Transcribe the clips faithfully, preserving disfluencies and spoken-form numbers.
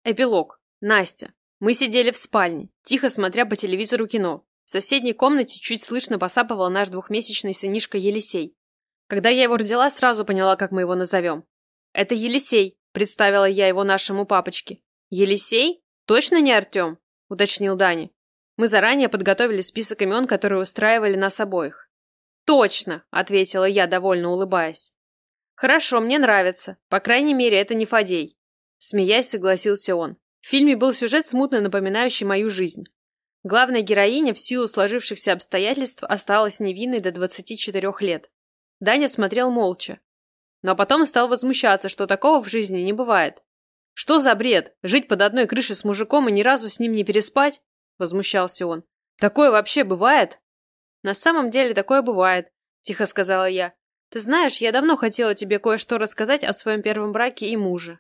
Эпилог. Настя. Мы сидели в спальне, тихо смотря по телевизору кино. В соседней комнате чуть слышно посапывал наш двухмесячный сынишка Елисей. Когда я его родила, сразу поняла, как мы его назовем. «Это Елисей», — представила я его нашему папочке. «Елисей? Точно не Артем?» — уточнил Даня. Мы заранее подготовили список имен, которые устраивали нас обоих. «Точно», — ответила я, довольно улыбаясь. «Хорошо, мне нравится. По крайней мере, это не Фадей». Смеясь, согласился он. В фильме был сюжет, смутно напоминающий мою жизнь. Главная героиня в силу сложившихся обстоятельств осталась невинной до двадцати четырёх лет. Даня смотрел молча. Но потом стал возмущаться, что такого в жизни не бывает. «Что за бред? Жить под одной крышей с мужиком и ни разу с ним не переспать?» — возмущался он. «Такое вообще бывает?» «На самом деле такое бывает», — тихо сказала я. «Ты знаешь, я давно хотела тебе кое-что рассказать о своем первом браке и муже».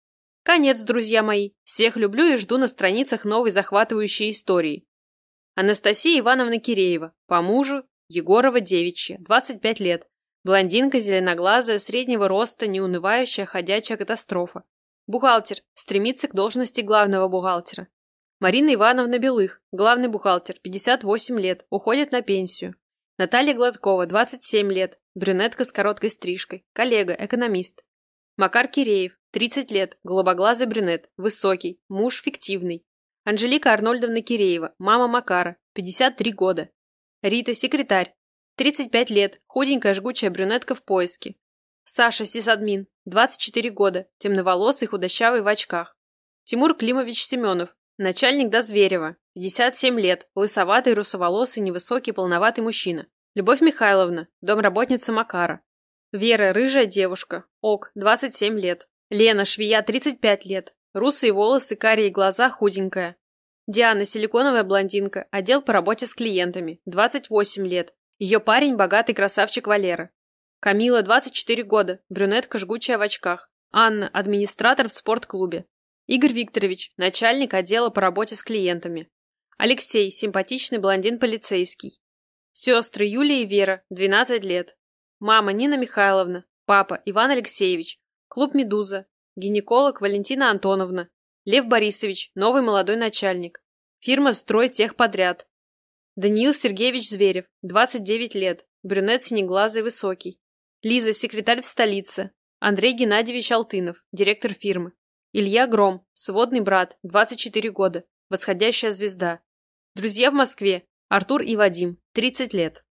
Конец, друзья мои. Всех люблю и жду на страницах новой захватывающей истории. Анастасия Ивановна Киреева, по мужу, Егорова девичья, двадцать пять лет. Блондинка, зеленоглазая, среднего роста, неунывающая, ходячая катастрофа. Бухгалтер, стремится к должности главного бухгалтера. Марина Ивановна Белых, главный бухгалтер, пятьдесят восемь лет, уходит на пенсию. Наталья Гладкова, двадцать семь лет, брюнетка с короткой стрижкой, коллега, экономист. Макар Киреев, тридцать лет, голубоглазый брюнет, высокий, муж фиктивный. Анжелика Арнольдовна Киреева, мама Макара, пятьдесят три года. Рита, секретарь, тридцать пять лет, худенькая жгучая брюнетка в поиске. Саша, сисадмин, двадцать четыре года, темноволосый, худощавый в очках. Тимур Климович Семенов, начальник Дозверева, пятьдесят семь лет, лысоватый, русоволосый, невысокий, полноватый мужчина. Любовь Михайловна, домработница Макара. Вера, рыжая девушка, ок, двадцать семь лет. Лена, швея, тридцать пять лет. Русые волосы, карие глаза, худенькая. Диана, силиконовая блондинка, отдел по работе с клиентами, двадцать восемь лет. Ее парень, богатый красавчик Валера. Камила, двадцать четыре года, брюнетка, жгучая в очках. Анна, администратор в спортклубе. Игорь Викторович, начальник отдела по работе с клиентами. Алексей, симпатичный блондин-полицейский. Сестры Юлия и Вера, двенадцать лет. Мама Нина Михайловна, папа Иван Алексеевич, клуб «Медуза», гинеколог Валентина Антоновна, Лев Борисович, новый молодой начальник, фирма «Стройтехподряд». Даниил Сергеевич Зверев, двадцать девять лет, брюнет синеглазый высокий. Лиза, секретарь в столице. Андрей Геннадьевич Алтынов, директор фирмы. Илья Гром, сводный брат, двадцать четыре года, восходящая звезда. Друзья в Москве, Артур и Вадим, тридцать лет.